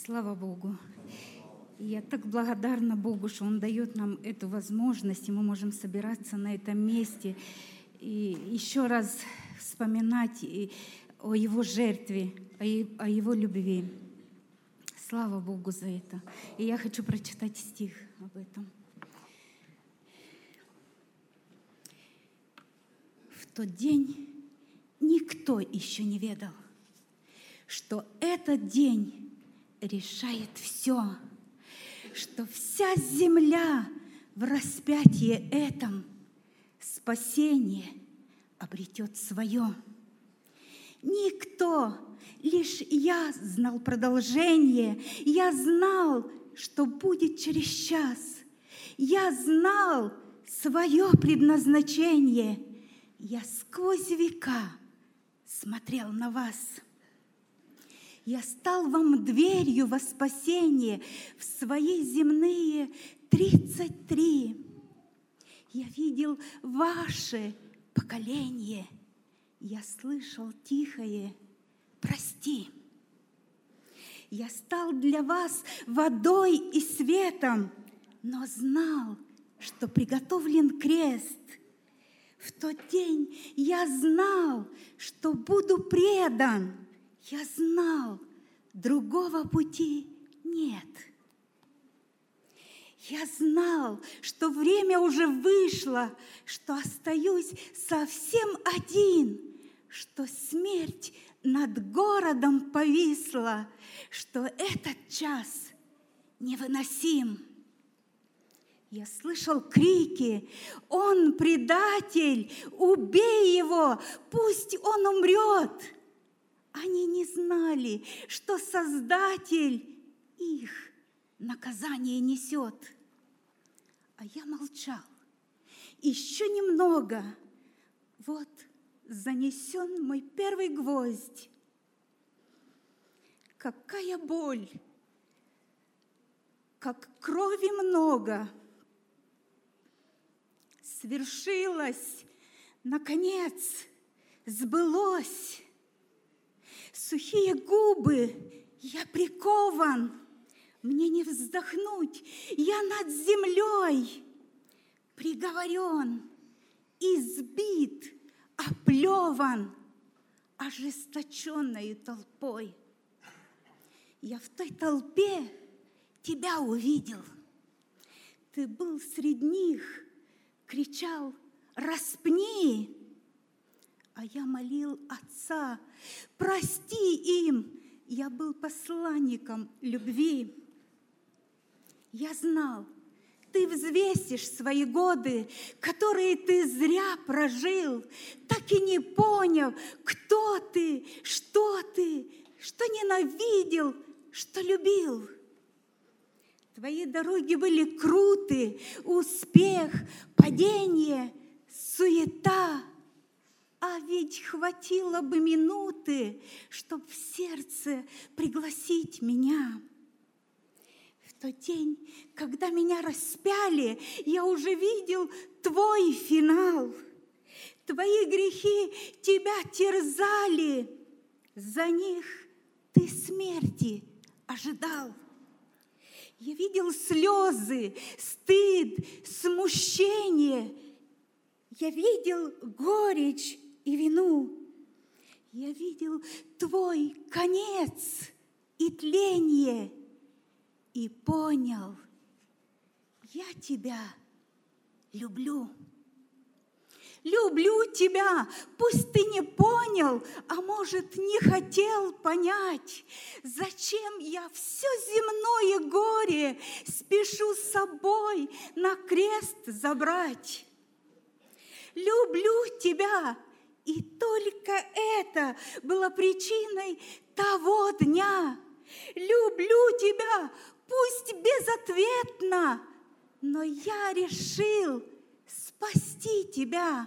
Слава Богу. И я так благодарна Богу, что Он дает нам эту возможность, и мы можем собираться на этом месте и еще раз вспоминать о Его жертве, о Его любви. Слава Богу за это. И я хочу прочитать стих об этом. В тот день никто еще не ведал, что этот день решает все, что вся земля в распятии этом спасение обретет свое. Никто, лишь я знал продолжение, я знал, что будет через час. Я знал свое предназначение. Я сквозь века смотрел на вас. Я стал вам дверью во спасение в свои земные 33. Я видел ваше поколение. Я слышал тихое «прости». Я стал для вас водой и светом, но знал, что приготовлен крест. В тот день я знал, что буду предан. Я знал, другого пути нет. Я знал, что время уже вышло, что остаюсь совсем один, что смерть над городом повисла, что этот час невыносим. Я слышал крики: «Он предатель! Убей его! Пусть он умрет!» Они не знали, что Создатель их наказание несет. А я молчал. Еще немного. Вот занесен мой первый гвоздь. Какая боль! Как крови много! Свершилось, наконец, сбылось. Сухие губы, я прикован, мне не вздохнуть, я над землей приговорен, избит, оплеван ожесточенной толпой. Я в той толпе тебя увидел. Ты был среди них, кричал: «Распни!» А я молил Отца: «Прости им!» Я был посланником любви. Я знал, ты взвесишь свои годы, которые ты зря прожил, так и не поняв, кто ты, что ненавидел, что любил. Твои дороги были круты, успех, падение, суета. А ведь хватило бы минуты, чтоб в сердце пригласить меня. В тот день, когда меня распяли, я уже видел твой финал. Твои грехи тебя терзали, за них ты смерти ожидал. Я видел слезы, стыд, смущение. Я видел горечь и вину. Я видел твой конец и тление. И понял, я тебя люблю. Люблю тебя, пусть ты не понял, а может, не хотел понять, зачем я все земное горе спешу с собой на крест забрать. Люблю тебя, и только это было причиной того дня. Люблю тебя, пусть безответно, но я решил спасти тебя.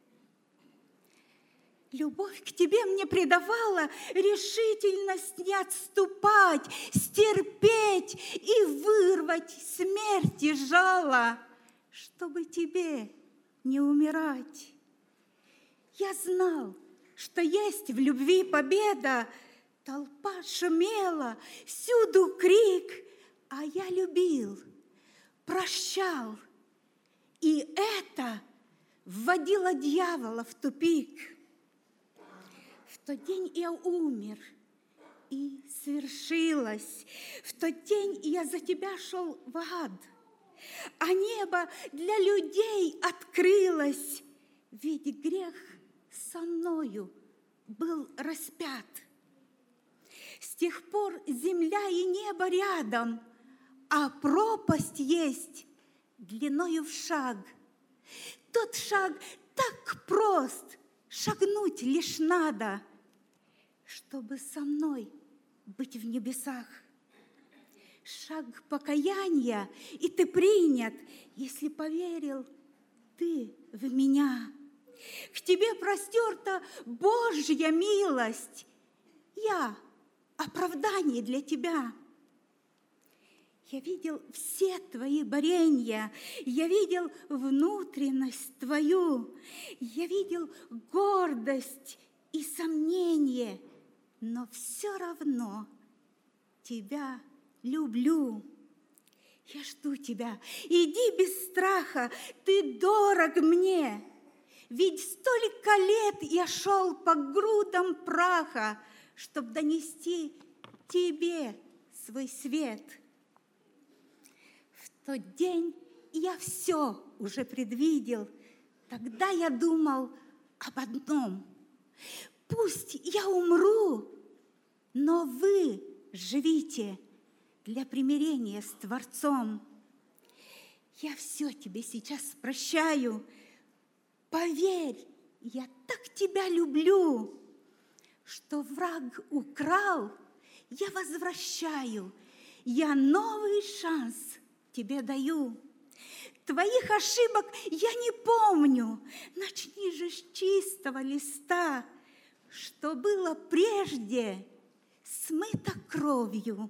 Любовь к тебе мне придавала решительность не отступать, стерпеть и вырвать смерти жало, чтобы тебе не умирать. Я знал, что есть в любви победа, Толпа шумела, всюду крик, а я любил, прощал. И это вводило дьявола в тупик. В тот день я умер, и свершилось. В тот день я за тебя шел в ад, а небо для людей открылось, ведь грех со мною был распят. С тех пор земля и небо рядом, а пропасть есть длиною в шаг. Тот шаг так прост, шагнуть лишь надо, чтобы со мной быть в небесах. Шаг покаяния, и ты принят, если поверил ты в меня. К тебе простерта Божья милость. Я оправдание для тебя. Я видел все твои борения, я видел внутренность твою, я видел гордость и сомнение, но все равно тебя люблю. Я жду тебя, иди без страха, ты дорог мне. Ведь столько лет я шел по грудам праха, чтоб донести тебе свой свет. В тот день я все уже предвидел, тогда я думал об одном. Пусть я умру, но вы живите для примирения с Творцом. Я все тебе сейчас прощаю. Поверь, я так тебя люблю, что враг украл, я возвращаю, я новый шанс тебе даю. Твоих ошибок я не помню, начни же с чистого листа, что было прежде, смыто кровью.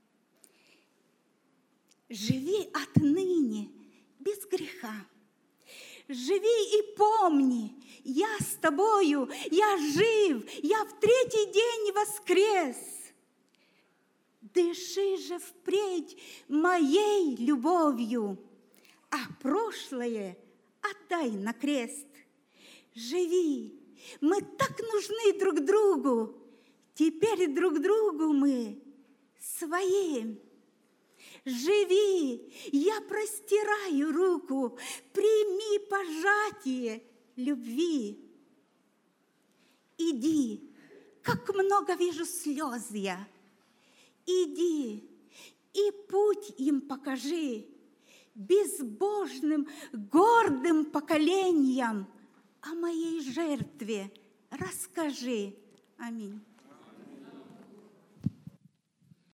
Живи отныне без греха. Живи и помни, я с тобою, я жив, я в третий день воскрес. Дыши же впредь моей любовью, а прошлое отдай на крест. Живи, мы так нужны друг другу, теперь друг другу мы свои. Живи, я простираю руку, прими пожатие любви. Иди, как много вижу слез я. Иди и путь им покажи, безбожным, гордым поколениям о моей жертве расскажи. Аминь.